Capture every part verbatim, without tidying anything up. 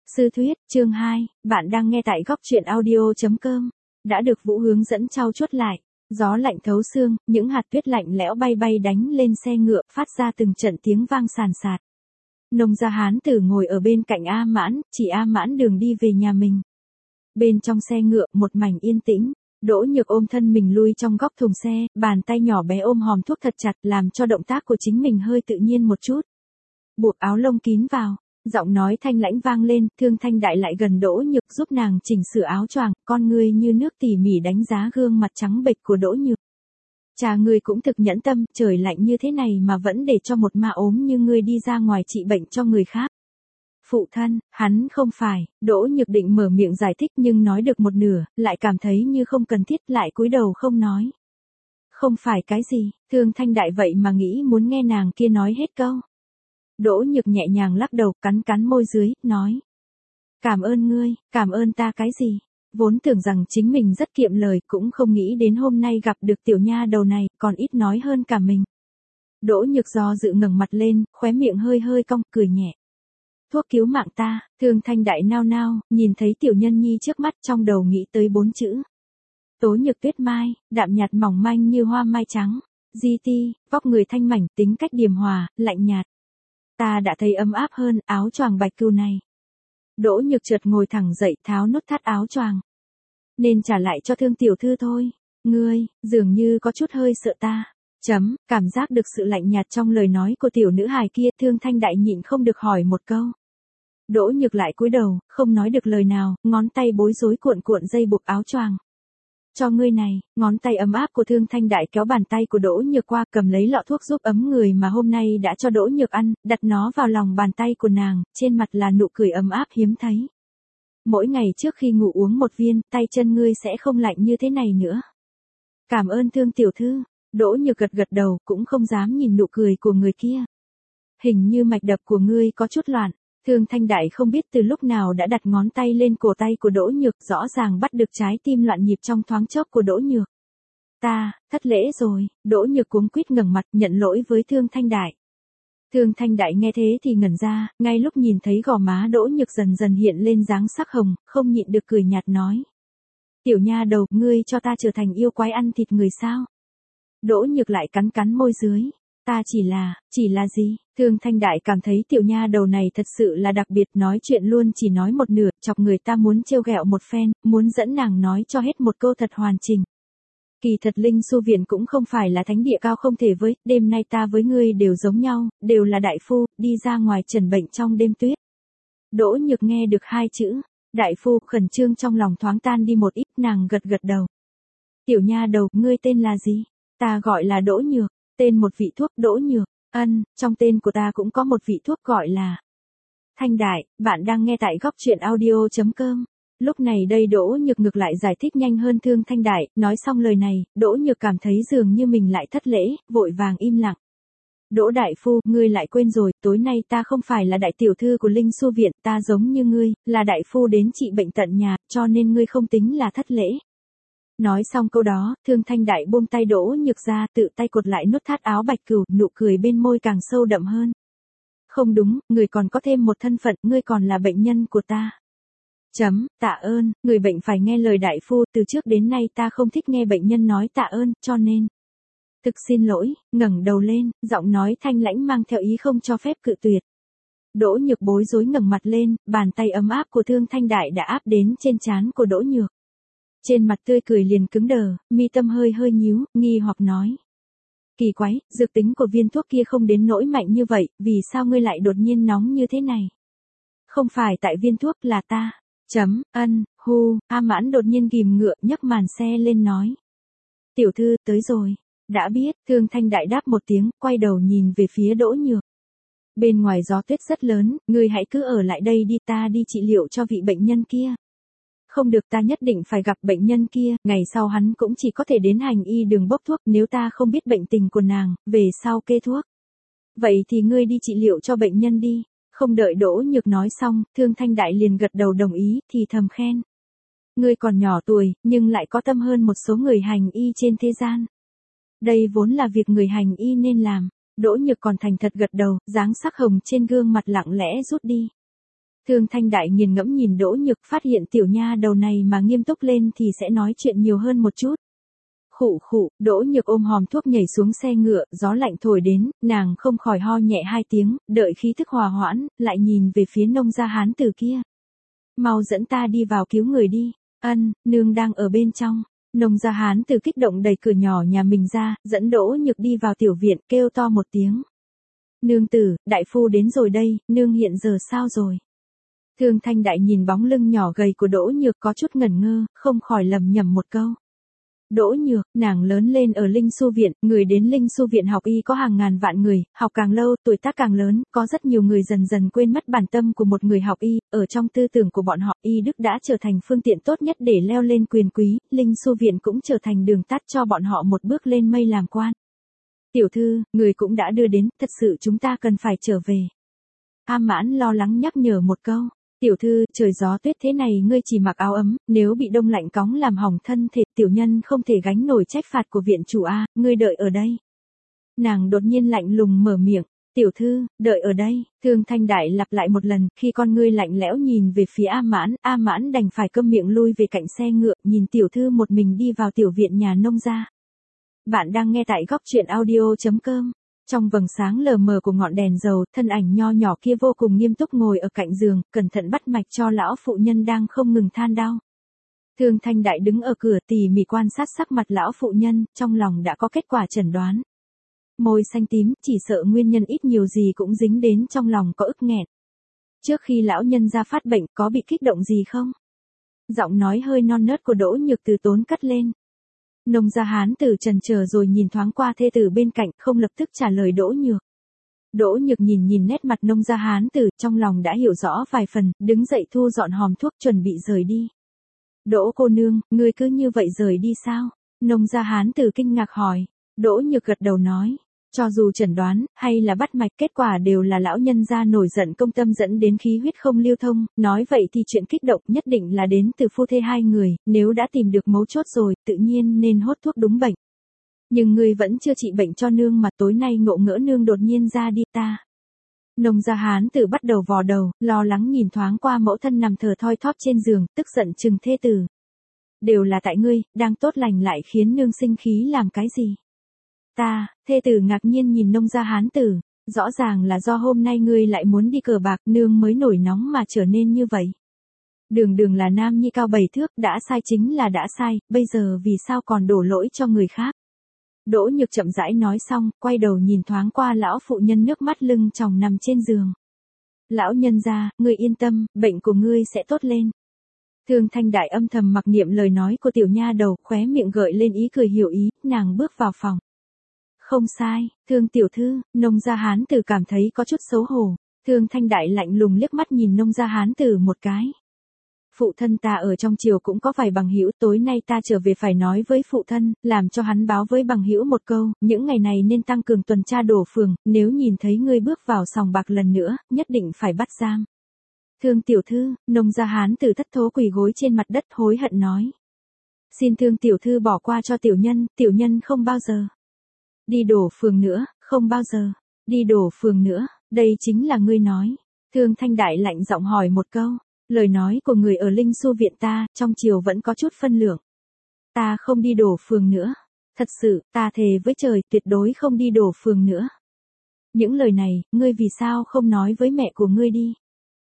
Sư thuyết, chương hai, bạn đang nghe tại góc truyện audio.com. Đã được Vũ hướng dẫn trau chuốt lại. Gió lạnh thấu xương, những hạt tuyết lạnh lẽo bay bay đánh lên xe ngựa, phát ra từng trận tiếng vang sàn sạt. Nông gia hán tử ngồi ở bên cạnh A Mãn, chỉ A Mãn đường đi về nhà mình. Bên trong xe ngựa, một mảnh yên tĩnh. Đỗ Nhược ôm thân mình lui trong góc thùng xe, bàn tay nhỏ bé ôm hòm thuốc thật chặt, làm cho động tác của chính mình hơi tự nhiên một chút. Buộc áo lông kín vào. Giọng nói thanh lãnh vang lên, Thương Thanh Đại lại gần Đỗ Nhược giúp nàng chỉnh sửa áo choàng, con ngươi như nước tỉ mỉ đánh giá gương mặt trắng bệch của Đỗ Nhược. Cha ngươi cũng thực nhẫn tâm, trời lạnh như thế này mà vẫn để cho một ma ốm như ngươi đi ra ngoài trị bệnh cho người khác. Phụ thân, hắn không phải, Đỗ Nhược định mở miệng giải thích nhưng nói được một nửa, lại cảm thấy như không cần thiết, lại cúi đầu không nói. Không phải cái gì, Thương Thanh Đại vậy mà nghĩ muốn nghe nàng kia nói hết câu. Đỗ Nhược nhẹ nhàng lắc đầu, cắn cắn môi dưới, nói. Cảm ơn ngươi, cảm ơn ta cái gì? Vốn tưởng rằng chính mình rất kiệm lời, cũng không nghĩ đến hôm nay gặp được tiểu nha đầu này, còn ít nói hơn cả mình. Đỗ Nhược do dự ngẩng mặt lên, khóe miệng hơi hơi cong, cười nhẹ. Thuốc cứu mạng ta, Thương Thanh Đại nao nao, nhìn thấy tiểu nhân nhi trước mắt, trong đầu nghĩ tới bốn chữ. Tố Nhược Tuyết Mai, đạm nhạt mỏng manh như hoa mai trắng. Di ti, vóc người thanh mảnh, tính cách điềm hòa, lạnh nhạt. Ta đã thấy ấm áp hơn, áo choàng bạch cừu này. Đỗ Nhược chợt ngồi thẳng dậy, tháo nút thắt áo choàng. Nên trả lại cho Thương tiểu thư thôi. Ngươi, dường như có chút hơi sợ ta. Chấm, cảm giác được sự lạnh nhạt trong lời nói của tiểu nữ hài kia, Thương Thanh Đại nhịn không được hỏi một câu. Đỗ Nhược lại cúi đầu, không nói được lời nào, ngón tay bối rối cuộn cuộn dây buộc áo choàng. Cho ngươi này, ngón tay ấm áp của Thương Thanh Đại kéo bàn tay của Đỗ Nhược qua, cầm lấy lọ thuốc giúp ấm người mà hôm nay đã cho Đỗ Nhược ăn, đặt nó vào lòng bàn tay của nàng, trên mặt là nụ cười ấm áp hiếm thấy. Mỗi ngày trước khi ngủ uống một viên, tay chân ngươi sẽ không lạnh như thế này nữa. Cảm ơn Thương tiểu thư, Đỗ Nhược gật gật đầu, cũng không dám nhìn nụ cười của người kia. Hình như mạch đập của ngươi có chút loạn. Thương Thanh Đại không biết từ lúc nào đã đặt ngón tay lên cổ tay của Đỗ Nhược, rõ ràng bắt được trái tim loạn nhịp trong thoáng chốc của Đỗ Nhược. Ta, thất lễ rồi, Đỗ Nhược cuống quýt ngẩng mặt nhận lỗi với Thương Thanh Đại. Thương Thanh Đại nghe thế thì ngẩn ra, ngay lúc nhìn thấy gò má Đỗ Nhược dần dần hiện lên dáng sắc hồng, không nhịn được cười nhạt nói. Tiểu nha đầu, ngươi cho ta trở thành yêu quái ăn thịt người sao? Đỗ Nhược lại cắn cắn môi dưới. Ta chỉ là, chỉ là gì? Thương Thanh Đại cảm thấy tiểu nha đầu này thật sự là đặc biệt, nói chuyện luôn chỉ nói một nửa, chọc người ta muốn trêu ghẹo một phen, muốn dẫn nàng nói cho hết một câu thật hoàn chỉnh. Kỳ thật Linh Su Viện cũng không phải là thánh địa cao không thể với, đêm nay ta với ngươi đều giống nhau, đều là đại phu, đi ra ngoài trần bệnh trong đêm tuyết. Đỗ Nhược nghe được hai chữ, đại phu, khẩn trương trong lòng thoáng tan đi một ít, nàng gật gật đầu. Tiểu nha đầu, ngươi tên là gì? Ta gọi là Đỗ Nhược. Tên một vị thuốc, Đỗ Nhược. Ân, trong tên của ta cũng có một vị thuốc gọi là Thanh Đại. Bạn đang nghe tại góc truyện audio.com. Lúc này đây Đỗ Nhược ngược lại giải thích nhanh hơn Thương Thanh Đại, nói xong lời này, Đỗ Nhược cảm thấy dường như mình lại thất lễ, vội vàng im lặng. Đỗ đại phu, ngươi lại quên rồi, tối nay ta không phải là đại tiểu thư của Linh Su Viện, ta giống như ngươi, là đại phu đến trị bệnh tận nhà, cho nên ngươi không tính là thất lễ. Nói xong câu đó, Thương Thanh Đại buông tay Đỗ Nhược ra, tự tay cột lại nút thắt áo bạch cừu, nụ cười bên môi càng sâu đậm hơn. Không đúng, người còn có thêm một thân phận, ngươi còn là bệnh nhân của ta. Chấm, tạ ơn, người bệnh phải nghe lời đại phu, từ trước đến nay ta không thích nghe bệnh nhân nói tạ ơn, cho nên. Thực xin lỗi, ngẩng đầu lên, giọng nói thanh lãnh mang theo ý không cho phép cự tuyệt. Đỗ Nhược bối rối ngẩng mặt lên, bàn tay ấm áp của Thương Thanh Đại đã áp đến trên trán của Đỗ Nhược. Trên mặt tươi cười liền cứng đờ, mi tâm hơi hơi nhíu, nghi hoặc nói. Kỳ quái, dược tính của viên thuốc kia không đến nỗi mạnh như vậy, vì sao ngươi lại đột nhiên nóng như thế này? Không phải tại viên thuốc, là ta. Chấm, ân, hu, A Mãn đột nhiên ghim ngựa nhấc màn xe lên nói. Tiểu thư, tới rồi. Đã biết, Thương Thanh Đại đáp một tiếng, quay đầu nhìn về phía Đỗ Nhược. Bên ngoài gió tuyết rất lớn, ngươi hãy cứ ở lại đây đi, ta đi trị liệu cho vị bệnh nhân kia. Không được, ta nhất định phải gặp bệnh nhân kia, ngày sau hắn cũng chỉ có thể đến hành y đường bốc thuốc, nếu ta không biết bệnh tình của nàng, về sau kê thuốc. Vậy thì ngươi đi trị liệu cho bệnh nhân đi. Không đợi Đỗ Nhược nói xong, Thương Thanh Đại liền gật đầu đồng ý, thì thầm khen. Ngươi còn nhỏ tuổi, nhưng lại có tâm hơn một số người hành y trên thế gian. Đây vốn là việc người hành y nên làm. Đỗ Nhược còn thành thật gật đầu, dáng sắc hồng trên gương mặt lặng lẽ rút đi. Thương Thanh Đại nghiền ngẫm nhìn Đỗ Nhược, phát hiện tiểu nha đầu này mà nghiêm túc lên thì sẽ nói chuyện nhiều hơn một chút. Khụ khụ, Đỗ Nhược ôm hòm thuốc nhảy xuống xe ngựa, gió lạnh thổi đến, nàng không khỏi ho nhẹ hai tiếng, đợi khí thức hòa hoãn, lại nhìn về phía nông gia hán tử kia. Mau dẫn ta đi vào cứu người đi. Ân, nương đang ở bên trong. Nông gia hán tử kích động đẩy cửa nhỏ nhà mình ra, dẫn Đỗ Nhược đi vào tiểu viện, kêu to một tiếng. Nương tử, đại phu đến rồi đây, nương hiện giờ sao rồi? Thương Thanh Đại nhìn bóng lưng nhỏ gầy của Đỗ Nhược có chút ngẩn ngơ, không khỏi lầm nhầm một câu. Đỗ Nhược, nàng lớn lên ở Linh Xu Viện, người đến Linh Xu Viện học y có hàng ngàn vạn người, học càng lâu, tuổi tác càng lớn, có rất nhiều người dần dần quên mất bản tâm của một người học y, ở trong tư tưởng của bọn họ, y đức đã trở thành phương tiện tốt nhất để leo lên quyền quý, Linh Xu Viện cũng trở thành đường tắt cho bọn họ một bước lên mây làm quan. Tiểu thư, người cũng đã đưa đến, thật sự chúng ta cần phải trở về. A Mãn lo lắng nhắc nhở một câu. Tiểu thư, trời gió tuyết thế này ngươi chỉ mặc áo ấm, nếu bị đông lạnh cóng làm hỏng thân thể, tiểu nhân không thể gánh nổi trách phạt của viện chủ a, ngươi đợi ở đây. Nàng đột nhiên lạnh lùng mở miệng, tiểu thư, đợi ở đây, Thương Thanh Đại lặp lại một lần, khi con ngươi lạnh lẽo nhìn về phía A Mãn, A Mãn đành phải câm miệng lui về cạnh xe ngựa, nhìn tiểu thư một mình đi vào tiểu viện nhà nông gia. Bạn đang nghe tại góc truyện audio chấm com. Trong vầng sáng lờ mờ của ngọn đèn dầu, thân ảnh nho nhỏ kia vô cùng nghiêm túc ngồi ở cạnh giường, cẩn thận bắt mạch cho lão phụ nhân đang không ngừng than đau. Thương Thanh Đại đứng ở cửa tỉ mỉ quan sát sắc mặt lão phụ nhân, trong lòng đã có kết quả chẩn đoán. Môi xanh tím, chỉ sợ nguyên nhân ít nhiều gì cũng dính đến trong lòng có ức nghẹn. Trước khi lão nhân ra phát bệnh có bị kích động gì không? Giọng nói hơi non nớt của Đỗ Nhược từ tốn cất lên. Nông gia hán tử trần chờ rồi nhìn thoáng qua thê tử bên cạnh, không lập tức trả lời Đỗ Nhược. Đỗ Nhược nhìn nhìn nét mặt nông gia hán tử, trong lòng đã hiểu rõ vài phần, đứng dậy thu dọn hòm thuốc chuẩn bị rời đi. Đỗ cô nương, ngươi cứ như vậy rời đi sao? Nông gia hán tử kinh ngạc hỏi. Đỗ Nhược gật đầu nói. Cho dù chẩn đoán, hay là bắt mạch, kết quả đều là lão nhân gia nổi giận công tâm dẫn đến khí huyết không lưu thông, nói vậy thì chuyện kích động nhất định là đến từ phu thê hai người, nếu đã tìm được mấu chốt rồi, tự nhiên nên hốt thuốc đúng bệnh. Nhưng ngươi vẫn chưa trị bệnh cho nương mà tối nay ngộ ngỡ nương đột nhiên ra đi ta. Nông gia hán tử bắt đầu vò đầu, lo lắng nhìn thoáng qua mẫu thân nằm thờ thoi thóp trên giường, tức giận chừng thê tử. Đều là tại ngươi, đang tốt lành lại khiến nương sinh khí làm cái gì? Ta, thê tử ngạc nhiên nhìn nông gia hán tử, rõ ràng là do hôm nay ngươi lại muốn đi cờ bạc nương mới nổi nóng mà trở nên như vậy. Đường đường là nam nhi cao bảy thước, đã sai chính là đã sai, bây giờ vì sao còn đổ lỗi cho người khác. Đỗ Nhược chậm rãi nói xong, quay đầu nhìn thoáng qua lão phụ nhân nước mắt lưng tròng nằm trên giường. Lão nhân gia, ngươi yên tâm, bệnh của ngươi sẽ tốt lên. Thương Thanh Đại âm thầm mặc niệm lời nói của tiểu nha đầu, khóe miệng gợi lên ý cười hiểu ý, nàng bước vào phòng. Không sai, Thương tiểu thư, nông gia hán tử cảm thấy có chút xấu hổ. Thương Thanh Đại lạnh lùng liếc mắt nhìn nông gia hán tử một cái. Phụ thân ta ở trong triều cũng có vài bằng hữu, tối nay ta trở về phải nói với phụ thân, làm cho hắn báo với bằng hữu một câu, những ngày này nên tăng cường tuần tra đổ phường, nếu nhìn thấy ngươi bước vào sòng bạc lần nữa, nhất định phải bắt giam. Thương tiểu thư, nông gia hán tử thất thố quỳ gối trên mặt đất hối hận nói. Xin Thương tiểu thư bỏ qua cho tiểu nhân, tiểu nhân không bao giờ. Đi đổ phường nữa, không bao giờ. Đi đổ phường nữa, đây chính là ngươi nói. Thương Thanh Đại lạnh giọng hỏi một câu. Lời nói của người ở Linh Xu Viện ta, trong triều vẫn có chút phân lượng. Ta không đi đổ phường nữa. Thật sự, ta thề với trời tuyệt đối không đi đổ phường nữa. Những lời này, ngươi vì sao không nói với mẹ của ngươi đi?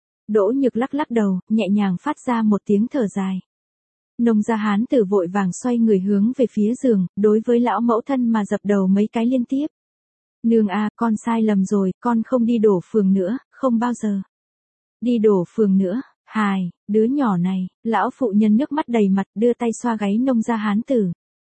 Đỗ Nhược lắc lắc đầu, nhẹ nhàng phát ra một tiếng thở dài. Nông gia hán tử vội vàng xoay người hướng về phía giường, đối với lão mẫu thân mà dập đầu mấy cái liên tiếp. Nương a, con sai lầm rồi, con không đi đổ phường nữa, không bao giờ. Đi đổ phường nữa, hài, đứa nhỏ này, lão phụ nhân nước mắt đầy mặt đưa tay xoa gáy nông gia hán tử.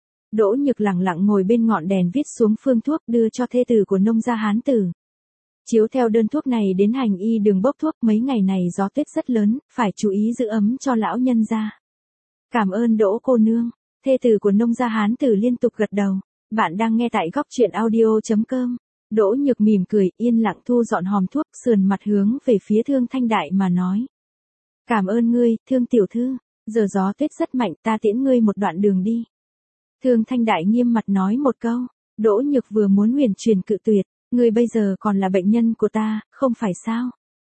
Đỗ Nhược lặng lặng ngồi bên ngọn đèn viết xuống phương thuốc đưa cho thê tử của nông gia hán tử. Chiếu theo đơn thuốc này đến hành y đường bốc thuốc, mấy ngày này gió tuyết rất lớn, phải chú ý giữ ấm cho lão nhân gia. Cảm ơn Đỗ cô nương. Thê tử của nông gia hán tử liên tục gật đầu. Bạn đang nghe tại góc truyện audio chấm com. Đỗ Nhược mỉm cười, yên lặng thu dọn hòm thuốc, sườn mặt hướng về phía Thương Thanh Đại mà nói. Cảm ơn ngươi, Thương tiểu thư. Giờ gió tuyết rất mạnh, ta tiễn ngươi một đoạn đường đi. Thương Thanh Đại nghiêm mặt nói một câu. Đỗ Nhược vừa muốn huyền truyền cự tuyệt. Ngươi bây giờ còn là bệnh nhân của ta, không phải sao?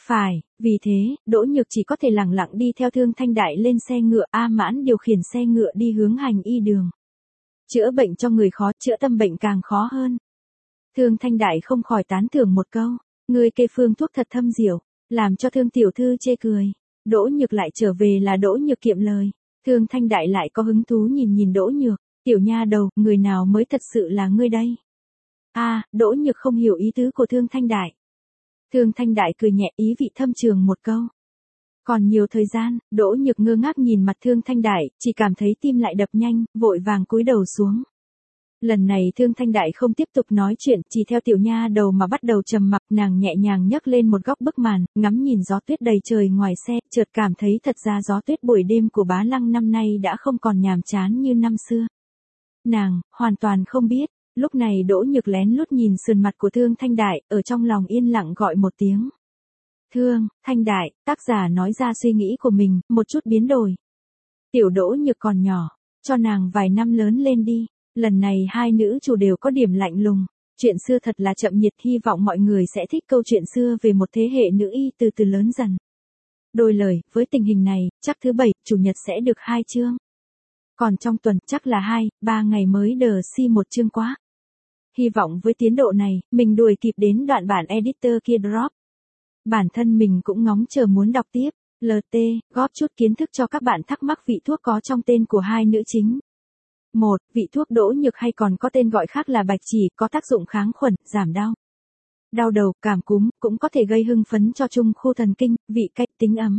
Phải, vì thế, Đỗ Nhược chỉ có thể lẳng lặng đi theo Thương Thanh Đại lên xe ngựa, A Mãn điều khiển xe ngựa đi hướng hành y đường. Chữa bệnh cho người khó, chữa tâm bệnh càng khó hơn. Thương Thanh Đại không khỏi tán thưởng một câu, người kê phương thuốc thật thâm diệu, làm cho Thương tiểu thư chê cười. Đỗ Nhược lại trở về là Đỗ Nhược kiệm lời. Thương Thanh Đại lại có hứng thú nhìn nhìn Đỗ Nhược, tiểu nha đầu, người nào mới thật sự là ngươi đây? A, à, Đỗ Nhược không hiểu ý tứ của Thương Thanh Đại. Thương Thanh Đại cười nhẹ, ý vị thâm trường một câu. Còn nhiều thời gian, Đỗ Nhược ngơ ngác nhìn mặt Thương Thanh Đại, chỉ cảm thấy tim lại đập nhanh, vội vàng cúi đầu xuống. Lần này Thương Thanh Đại không tiếp tục nói chuyện, chỉ theo tiểu nha đầu mà bắt đầu trầm mặc, nàng nhẹ nhàng nhấc lên một góc bức màn, ngắm nhìn gió tuyết đầy trời ngoài xe, chợt cảm thấy thật ra gió tuyết buổi đêm của Bá Lăng năm nay đã không còn nhàm chán như năm xưa. Nàng, hoàn toàn không biết, lúc này Đỗ Nhược lén lút nhìn sườn mặt của Thương Thanh Đại, ở trong lòng yên lặng gọi một tiếng. Thương, Thanh Đại, tác giả nói ra suy nghĩ của mình, một chút biến đổi. Tiểu Đỗ Nhược còn nhỏ, cho nàng vài năm lớn lên đi. Lần này hai nữ chủ đều có điểm lạnh lùng. Chuyện xưa thật là chậm nhiệt, hy vọng mọi người sẽ thích câu chuyện xưa về một thế hệ nữ y từ từ lớn dần. Đôi lời, với tình hình này, chắc thứ bảy, chủ nhật sẽ được hai chương. Còn trong tuần, chắc là hai, ba ngày mới đờ si một chương quá. Hy vọng với tiến độ này, mình đuổi kịp đến đoạn bản editor kia drop. Bản thân mình cũng ngóng chờ muốn đọc tiếp. lờ tê, góp chút kiến thức cho các bạn thắc mắc vị thuốc có trong tên của hai nữ chính. một. Vị thuốc Đỗ Nhược hay còn có tên gọi khác là bạch chỉ, có tác dụng kháng khuẩn, giảm đau. Đau đầu, cảm cúm, cũng có thể gây hưng phấn cho trung khu thần kinh, vị cay, tính ấm.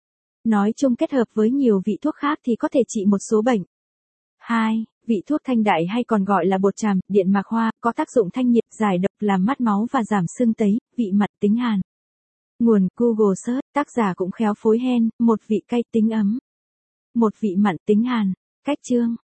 Nói chung kết hợp với nhiều vị thuốc khác thì có thể trị một số bệnh. hai. Vị thuốc Thanh Đại hay còn gọi là bột tràm, điện mạc hoa, có tác dụng thanh nhiệt, giải độc, làm mát máu và giảm sưng tấy, vị mặn, tính hàn. Nguồn Google Search, tác giả cũng khéo phối hen, một vị cay, tính ấm. Một vị mặn, tính hàn. Cách chương.